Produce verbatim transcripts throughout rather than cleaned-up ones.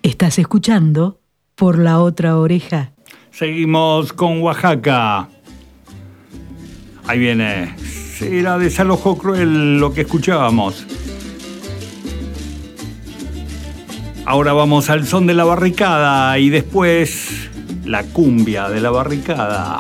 Estás escuchando Por la Otra Oreja. Seguimos con Oaxaca. Ahí viene. Era Desalojo Cruel lo que escuchábamos. Ahora vamos al son de la barricada y después la cumbia de la barricada.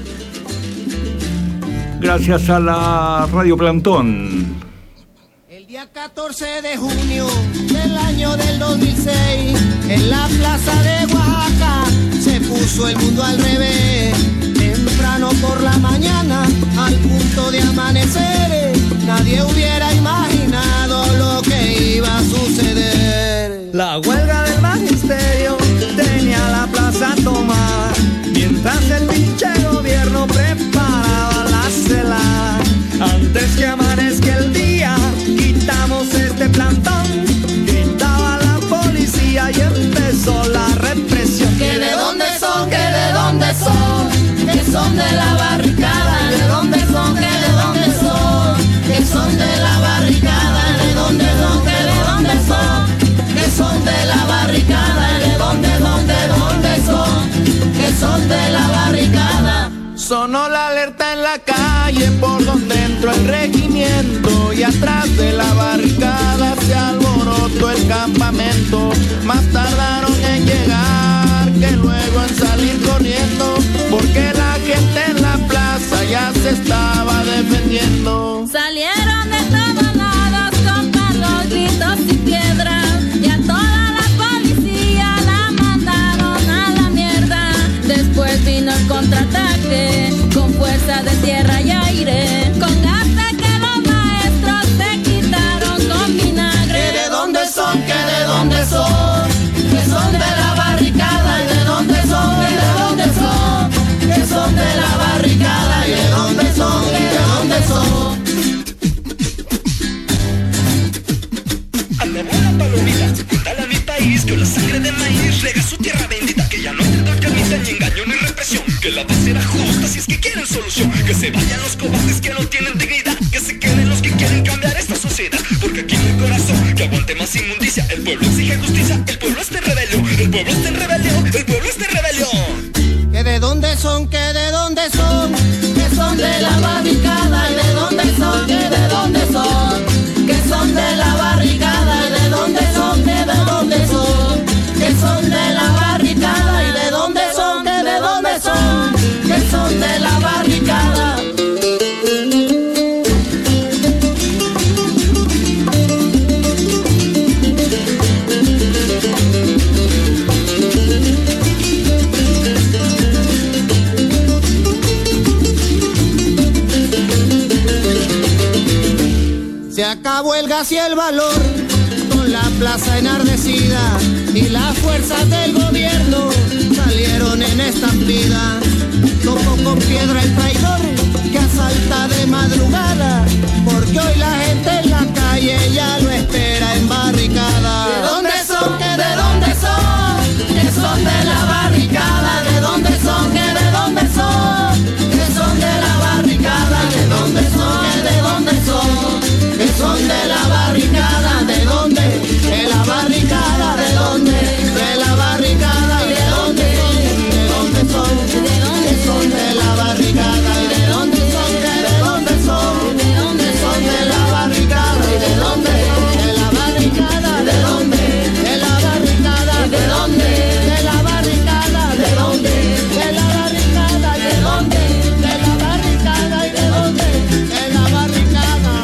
Gracias a la Radio Plantón. El día catorce de junio del año del dos mil seis, en la plaza de Oaxaca se puso el mundo al revés. Temprano por la mañana, al punto de amanecer, nadie hubiera imaginado lo que iba a suceder. La huelga del magisterio tenía la plaza tomada, mientras el pinche gobierno preparaba la celada. Antes que amanezca el día, quitamos este plantón, gritaba la policía y empezó la represión. ¿Que de dónde son? ¿Que de dónde son? Que son de la barricada. ¿De dónde son? ¿Que de dónde son? Que son de la barricada. ¿De dónde son? ¿Que de dónde son? Que son de la barricada. ¿De dónde, dónde, dónde son? Que son de la barricada. Sonó la alerta en la calle por donde entró el regimiento y atrás de la barricada se alborotó el campamento. Más tardaron en llegar que luego en salir corriendo, porque la gente en la plaza ya se estaba defendiendo. Salieron de todos lados con palos, gritos y piedras, y a toda la policía la mandaron a la mierda. Después vino el contraataque con fuerza de tierra y aire, con gas que los maestros se quitaron con vinagre. ¿Que de dónde son? ¿Que de dónde son? Que son de la barricada. ¿Y de dónde son? ¿Y de dónde son? Que son de la barricada. ¿Y de dónde son? ¿Y de dónde son? Anda buena palomita, cuéntale a mi país que la sangre de maíz rega su tierra bendita, que ya no tendrá carnita ni engaño ni represión, que la paz será justa si es que quieren solución, que se vayan los cobardes que no tienen dignidad, que se queden los que quieren cambiar esta sociedad, porque aquí no hay corazón que aguante más inmundicia. El pueblo exige justicia, el pueblo está en rebelión, el pueblo está en rebelión, el pueblo está en rebelión. ¿Que de dónde son? ¿Que de dónde son? Que son de la barricada. ¿Y de dónde son? ¿Que de dónde son? Que son de la barricada. ¿Y de dónde son? ¿Que de dónde son? Que son de la barricada. ¿Y de dónde son? ¿Que de dónde son? Que son de la barricada. Se acabó el gas y el valor, con la plaza enardecida, y las fuerzas del gobierno salieron en estampida. Tocó con piedra el traidor que asalta de madrugada, porque hoy la gente en la calle ya lo espera en barricada. ¿De dónde son? ¿Que de dónde son? Que son de la barricada. ¿De dónde son? ¿Que de dónde son? Que son de la barricada. ¿De dónde son? ¿Que de dónde son? Que son de la barricada. ¿De dónde? De la barricada. ¿De dónde? De la barricada. ¿Y de dónde? ¿De dónde son? ¿De dónde son? De la barricada. ¿Y de dónde son? ¿De dónde son? ¿De dónde son? De la barricada. ¿Y de dónde? De la barricada. ¿De dónde? De la barricada. ¿De dónde? De la barricada. ¿De dónde? De la barricada. ¿De dónde? De la barricada. ¿Y de dónde? De la barricada.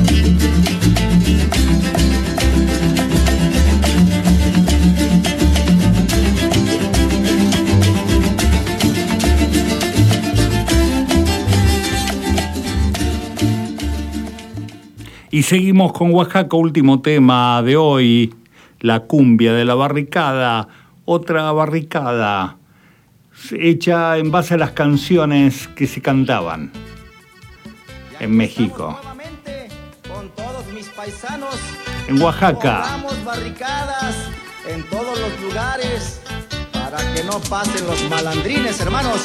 Y seguimos con Oaxaca, último tema de hoy, la cumbia de la barricada, otra barricada hecha en base a las canciones que se cantaban en México. Con todos mis paisanos, en Oaxaca. pongamos barricadas en todos los lugares para que no pasen los malandrines, hermanos.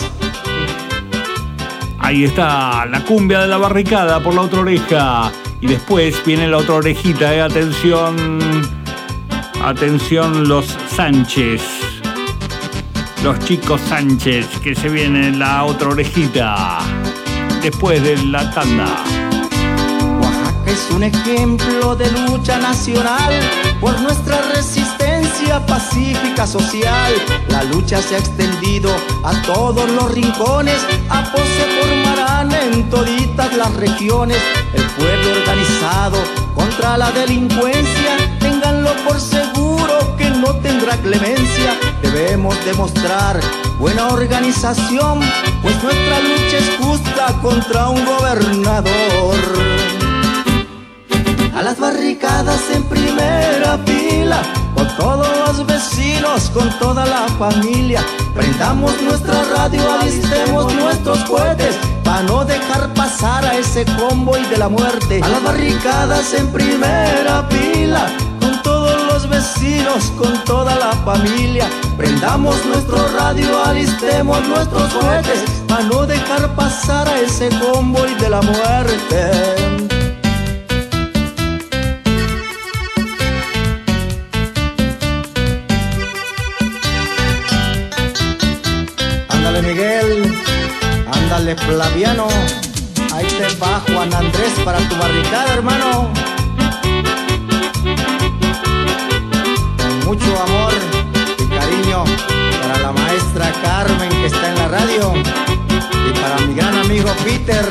Ahí está la cumbia de la barricada por la otra oreja. Y después viene la otra orejita, eh, atención. Atención los Sánchez, los chicos Sánchez, que se viene en la otra orejita, después de la tanda. Oaxaca es un ejemplo de lucha nacional por nuestra resistencia pacífica social. La lucha se ha extendido a todos los rincones, a se formarán en toditas las regiones. El pueblo organizado contra la delincuencia, ténganlo por seguro que no tendrá clemencia. Debemos demostrar buena organización, pues nuestra lucha es justa contra un gobernador. A las barricadas en primera fila, con todos los vecinos, con toda la familia. Prendamos nuestra radio, alistemos nuestros cohetes, para no dejar pasar a ese convoy de la muerte. A las barricadas en primera fila, con todos los vecinos, con toda la familia. Prendamos nuestro radio, alistemos nuestros cohetes, para no dejar pasar a ese convoy de la muerte. Ándale Miguel, ándale Flaviano, ahí te va Juan Andrés para tu barricada, hermano. Con mucho amor y cariño para la maestra Carmen que está en la radio y para mi gran amigo Peter.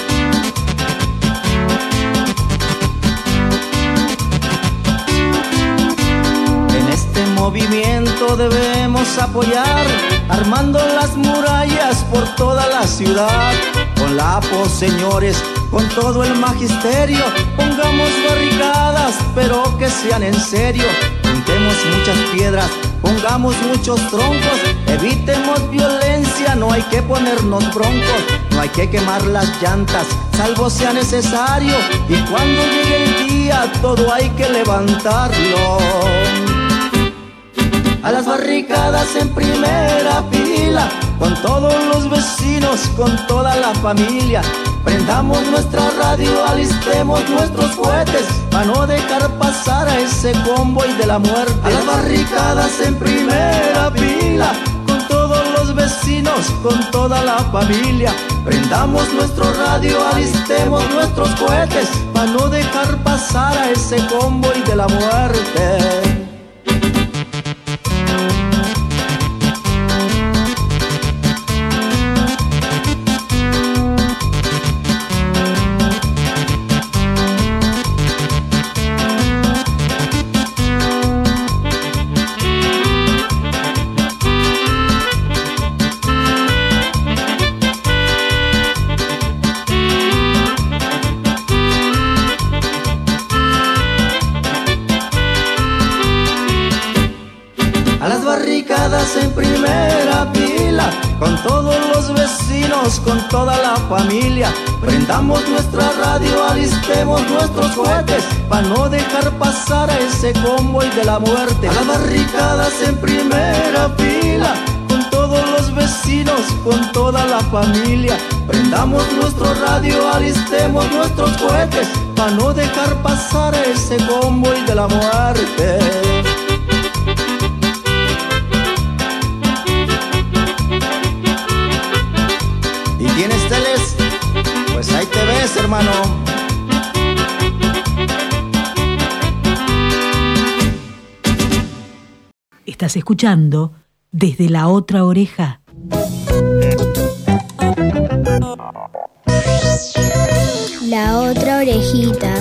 En este movimiento debemos apoyar, armando las murallas por toda la ciudad. Con la A P O, señores, con todo el magisterio, pongamos barricadas, pero que sean en serio. Juntemos muchas piedras, pongamos muchos troncos, evitemos violencia, no hay que ponernos broncos. No hay que quemar las llantas, salvo sea necesario, y cuando llegue el día, todo hay que levantarlo. A las barricadas en primera fila, con todos los vecinos, con toda la familia. Prendamos nuestra radio, alistemos nuestros cohetes, para no dejar pasar a ese convoy de la muerte. A las barricadas en primera fila, con todos los vecinos, con toda la familia. Prendamos nuestro radio, alistemos nuestros cohetes, para no dejar pasar a ese convoy de la muerte. En primera fila, con todos los vecinos, con toda la familia. Prendamos nuestra radio, alistemos nuestros cohetes, para no dejar pasar a ese convoy de la muerte. A las barricadas en primera fila, con todos los vecinos, con toda la familia. Prendamos nuestro radio, alistemos nuestros cohetes, para no dejar pasar a ese convoy de la muerte. ¿Tienes teles? Pues ahí te ves, hermano. Estás escuchando Desde la Otra Oreja. La Otra Orejita.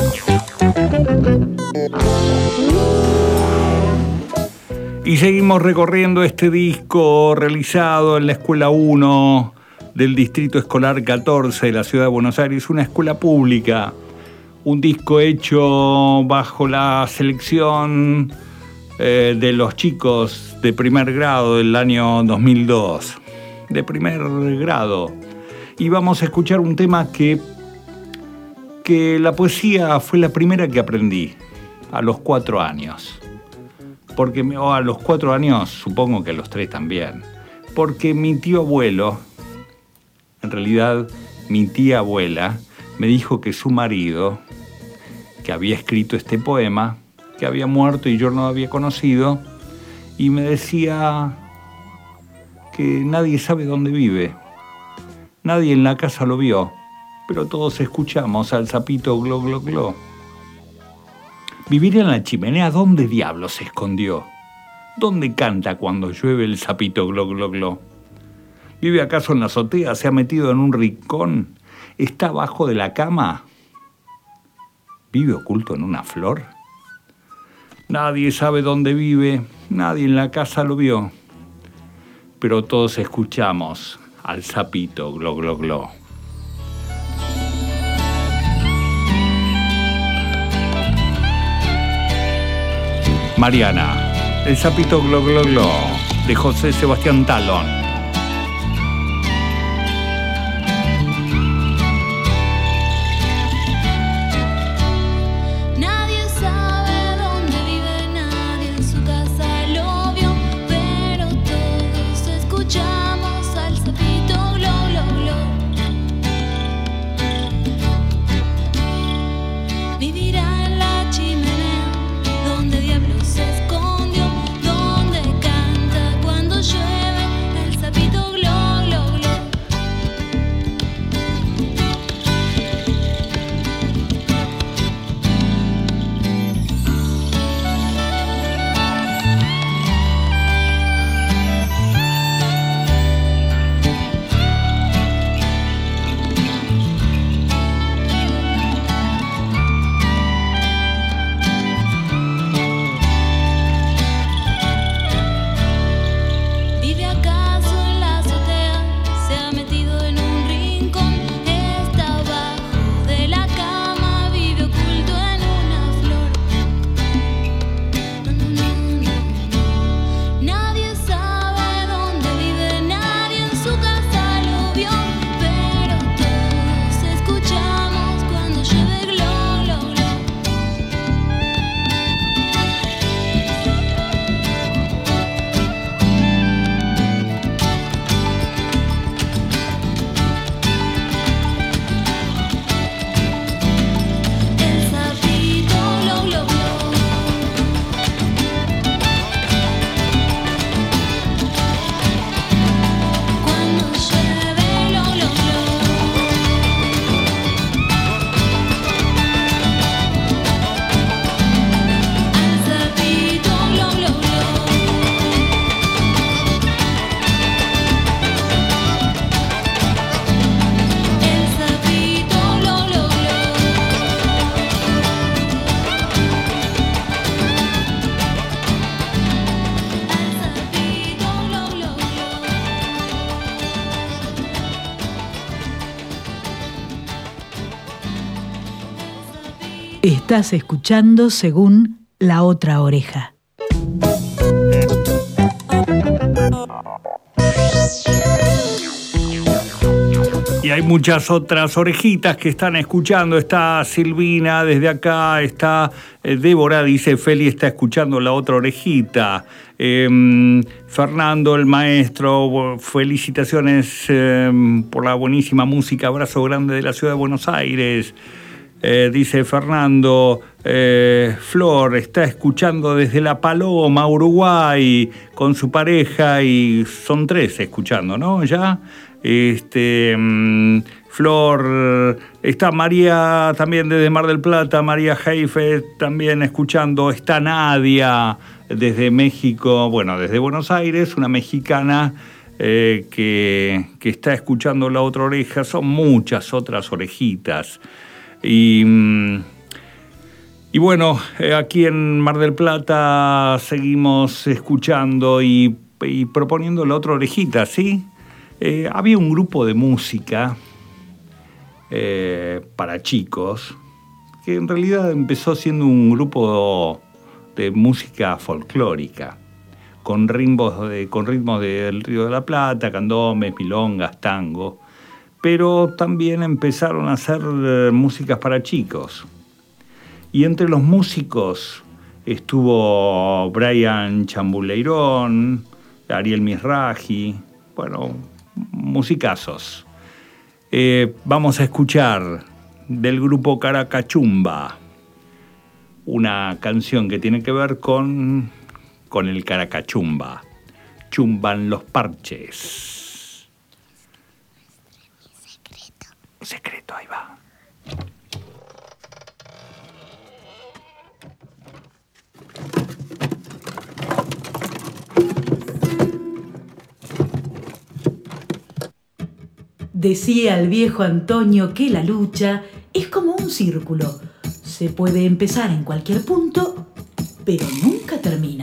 Y seguimos recorriendo este disco realizado en la Escuela uno del Distrito Escolar catorce de la Ciudad de Buenos Aires, una escuela pública. Un disco hecho bajo la selección eh, de los chicos de primer grado del año dos mil dos. De primer grado. Y vamos a escuchar un tema que, que la poesía fue la primera que aprendí a los cuatro años. Porque o a los cuatro años, supongo que a los tres también. Porque mi tío abuelo, en realidad mi tía abuela, me dijo que su marido, que había escrito este poema, que había muerto y yo no había conocido, y me decía que nadie sabe dónde vive. Nadie en la casa lo vio, pero todos escuchamos al sapito glo glo glo. Vivir en la chimenea, ¿dónde diablos se escondió? ¿Dónde canta cuando llueve el sapito glo glo glo? ¿Vive acaso en la azotea? ¿Se ha metido en un rincón? ¿Está abajo de la cama? ¿Vive oculto en una flor? Nadie sabe dónde vive, nadie en la casa lo vio, pero todos escuchamos al sapito glo glo glo. Mariana, el sapito glo glo glo, de José Sebastián Talón. Estás escuchando Según la Otra Oreja. Y hay muchas otras orejitas que están escuchando. Está Silvina desde acá, está eh, Débora, dice Feli, está escuchando la otra orejita. Eh, Fernando, el maestro, felicitaciones eh, por la buenísima música. Abrazo grande de la ciudad de Buenos Aires. Eh, dice Fernando, eh, Flor está escuchando desde La Paloma, Uruguay, con su pareja, y son tres escuchando, ¿no? Ya. Este, um, Flor, está María también desde Mar del Plata, María Heife también escuchando, está Nadia desde México, bueno, desde Buenos Aires, una mexicana eh, que, que está escuchando La Otra Oreja. Son muchas otras orejitas. Y, y bueno, eh, aquí en Mar del Plata seguimos escuchando y, y proponiendo La Otra Orejita, ¿sí? Eh, había un grupo de música eh, para chicos que en realidad empezó siendo un grupo de música folclórica con ritmos, de, con ritmos del Río de la Plata, candombes, milongas, tango, pero también empezaron a hacer eh, músicas para chicos. Y entre los músicos estuvo Brian Chambuleirón, Ariel Mizrahi, bueno, musicazos. Eh, vamos a escuchar del grupo Caracachumba una canción que tiene que ver con, con el caracachumba. Chumban los parches. Secreto. Secreto, ahí va. Decía el viejo Antonio que la lucha es como un círculo. Se puede empezar en cualquier punto, pero nunca termina.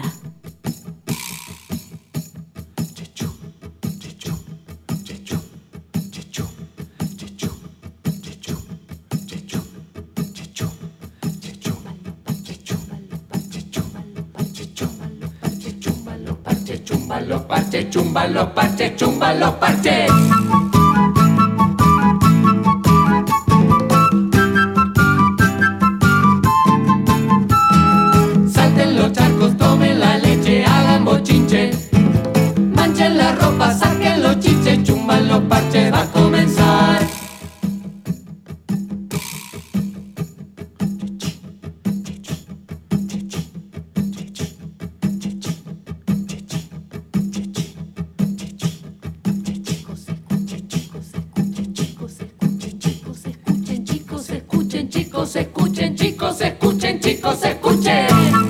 Chumba los parches, chumba los parches, chumba los parches. Salten los charcos, tomen la leche, hagan bochinche. Manchen la ropa, saquen los chiches, chumban los parches, va a comenzar. Escuchen, chicos, escuchen, chicos, escuchen.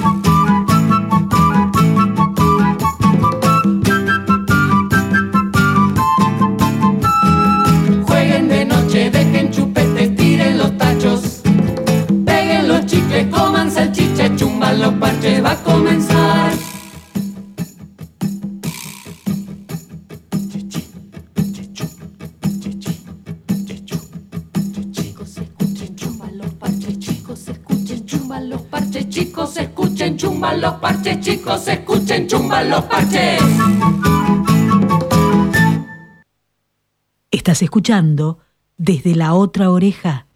Jueguen de noche, dejen chupetes, tiren los tachos. Peguen los chicles, coman salchicha, chumban los parches, va a comenzar. Chicos, escuchen, chumban los parches, chicos, escuchen, chumban los parches. Estás escuchando Desde la Otra Oreja.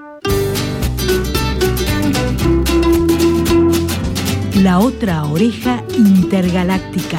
La Otra Oreja Intergaláctica.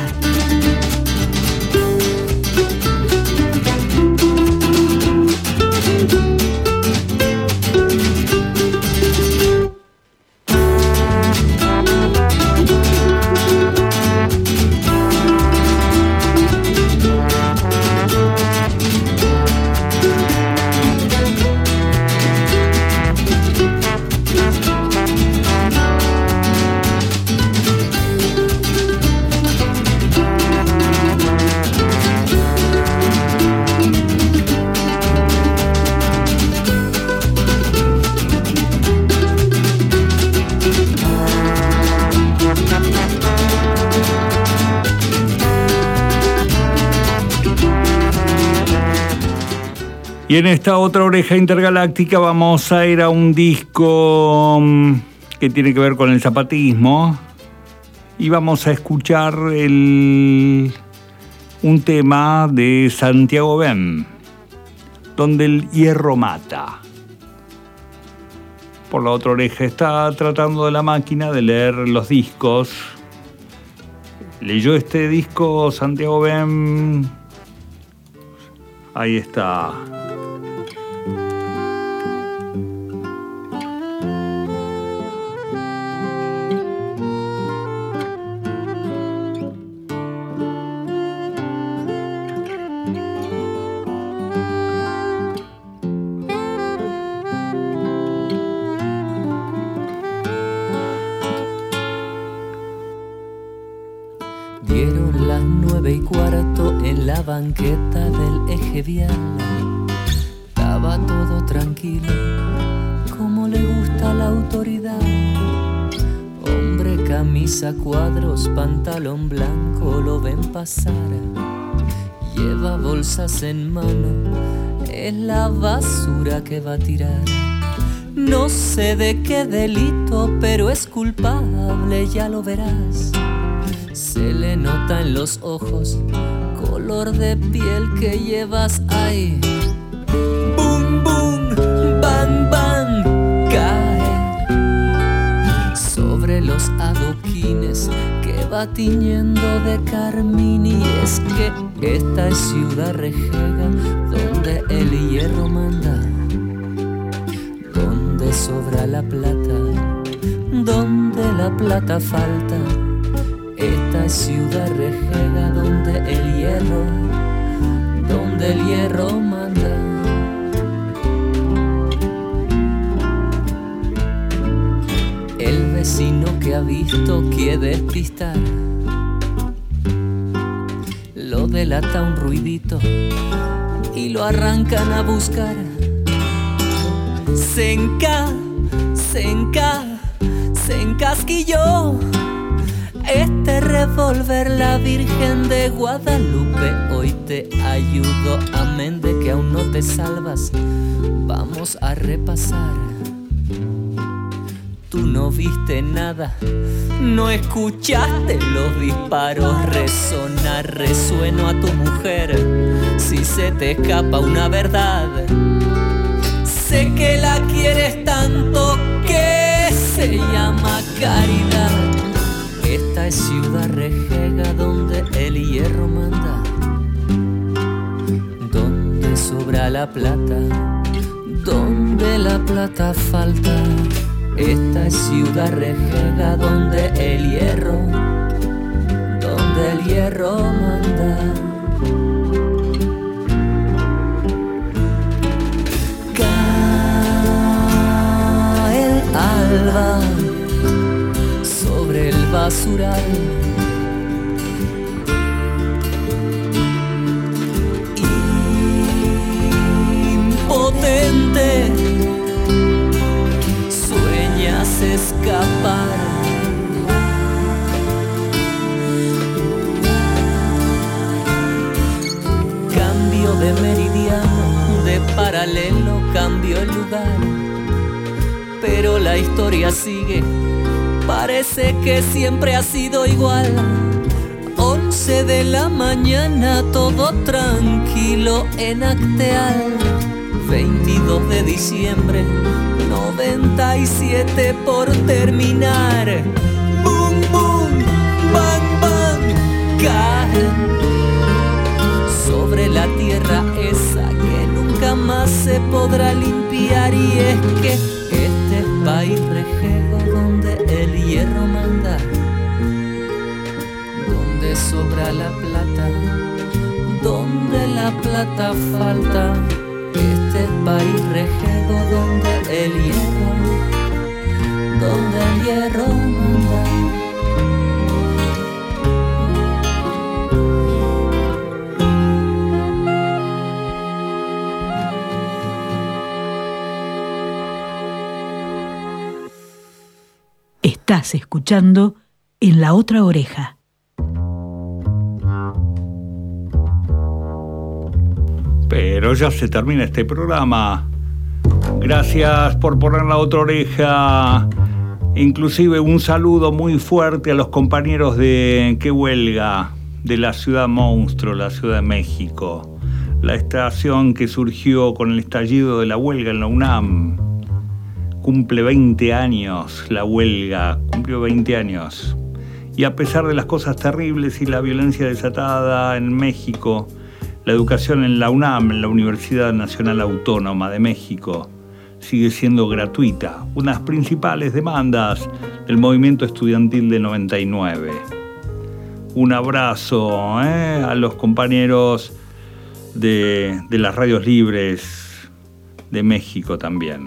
Y en esta otra oreja intergaláctica vamos a ir a un disco que tiene que ver con el zapatismo y vamos a escuchar el, un tema de Santiago Ben, donde el hierro mata. Por la otra oreja está tratando de la máquina de leer los discos. Leyó este disco Santiago Ben. Ahí está. Dieron las nueve y cuarto en la banqueta del eje vial. Estaba todo tranquilo, como le gusta a la autoridad. Hombre, camisa, cuadros, pantalón blanco, lo ven pasar. Lleva bolsas en mano, es la basura que va a tirar. No sé de qué delito, pero es culpable, ya lo verás. Se le nota en los ojos, color de piel que llevas ahí. Boom, boom, bang, bang, cae sobre los adoquines que va tiñendo de carmín. Y es que esta es Ciudad Rejega, donde el hierro manda, donde sobra la plata, donde la plata falta. Esta es Ciudad Rejega donde el hierro, donde el hierro manda. El vecino que ha visto quiere despistar, lo delata un ruidito y lo arrancan a buscar. Se enca, se enca, se encasquilló este revólver, la Virgen de Guadalupe hoy te ayudo, amén de que aún no te salvas. Vamos a repasar. Tú no viste nada, no escuchaste los disparos resonar. Resueno a tu mujer si se te escapa una verdad. Sé que la quieres tanto que se llama caridad. Esta es Ciudad Rejega donde el hierro manda, donde sobra la plata, donde la plata falta. Esta es Ciudad Rejega donde el hierro, donde el hierro manda. Cae el alba sobre el basural, impotente sueñas escapar. Cambio de meridiano, de paralelo, cambio el lugar, pero la historia sigue. Parece que siempre ha sido igual. Once de la mañana, todo tranquilo en Acteal. veintidós de diciembre, noventa y siete por terminar. Boom, boom, bang, bang, caen sobre la tierra esa que nunca más se podrá limpiar. Y es que este es país rejego donde el hierro manda, donde sobra la plata, donde la plata falta. Este es país rejego donde el hierro, donde el hierro manda. Estás escuchando En la Otra Oreja. Pero ya se termina este programa. Gracias por poner la otra oreja. Inclusive un saludo muy fuerte a los compañeros de Qué Huelga, de la Ciudad Monstruo, la Ciudad de México. La estación que surgió con el estallido de la huelga en la UNAM. Cumple veinte años la huelga, cumplió veinte años. Y a pesar de las cosas terribles y la violencia desatada en México, la educación en la UNAM, en la Universidad Nacional Autónoma de México, sigue siendo gratuita, una de las principales demandas del movimiento estudiantil de noventa y nueve. Un abrazo ¿eh? a los compañeros de, de las radios libres de México también.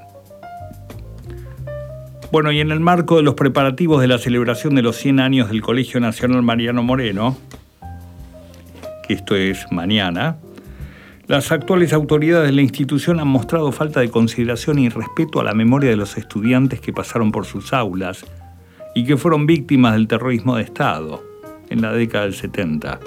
Bueno, y en el marco de los preparativos de la celebración de los cien años del Colegio Nacional Mariano Moreno, que esto es mañana, las actuales autoridades de la institución han mostrado falta de consideración y respeto a la memoria de los estudiantes que pasaron por sus aulas y que fueron víctimas del terrorismo de Estado en la década del setenta.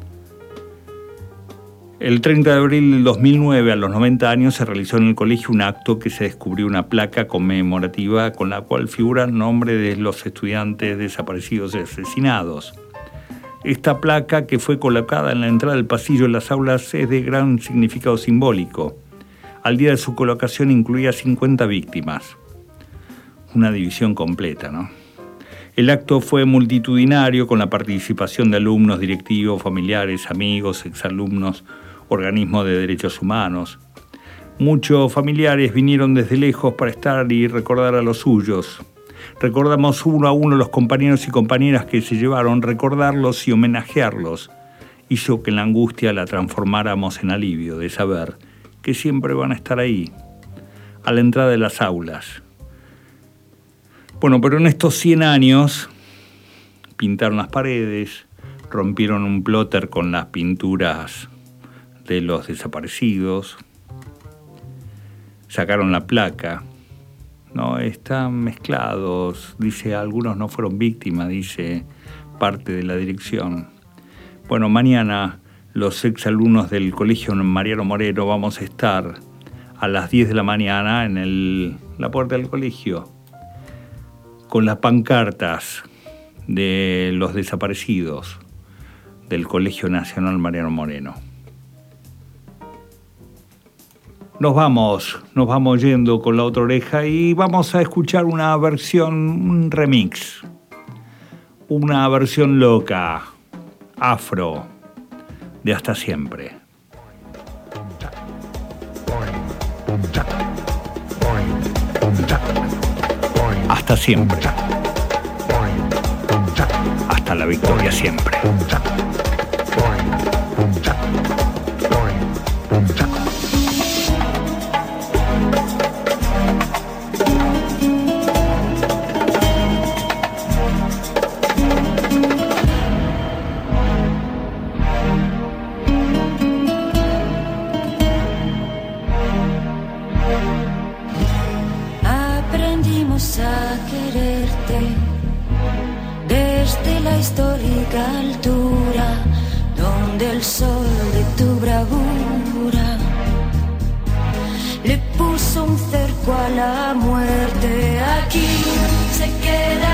El treinta de abril del dos mil nueve, a los noventa años, se realizó en el colegio un acto que se descubrió una placa conmemorativa con la cual figura el nombre de los estudiantes desaparecidos y asesinados. Esta placa, que fue colocada en la entrada del pasillo de las aulas, es de gran significado simbólico. Al día de su colocación incluía cincuenta víctimas. Una división completa, ¿no? El acto fue multitudinario, con la participación de alumnos, directivos, familiares, amigos, exalumnos, organismos de derechos humanos. Muchos familiares vinieron desde lejos para estar y recordar a los suyos. Recordamos uno a uno los compañeros y compañeras que se llevaron. Recordarlos y homenajearlos hizo que la angustia la transformáramos en alivio de saber que siempre van a estar ahí, a la entrada de las aulas. Bueno, pero en estos cien años pintaron las paredes, rompieron un plotter con las pinturas de los desaparecidos, sacaron la placa, no, están mezclados, dice, algunos no fueron víctimas, dice parte de la dirección. Bueno, mañana los exalumnos del Colegio Mariano Moreno vamos a estar a las diez de la mañana en el, la puerta del colegio con las pancartas de los desaparecidos del Colegio Nacional Mariano Moreno. Nos vamos, nos vamos yendo con la otra oreja y vamos a escuchar una versión, un remix, una versión loca, afro, de Hasta Siempre. Hasta siempre. Hasta la victoria siempre. Aprendimos a quererte desde la histórica altura donde el sol de tu bravura le puso un cerco a la muerte. Aquí se queda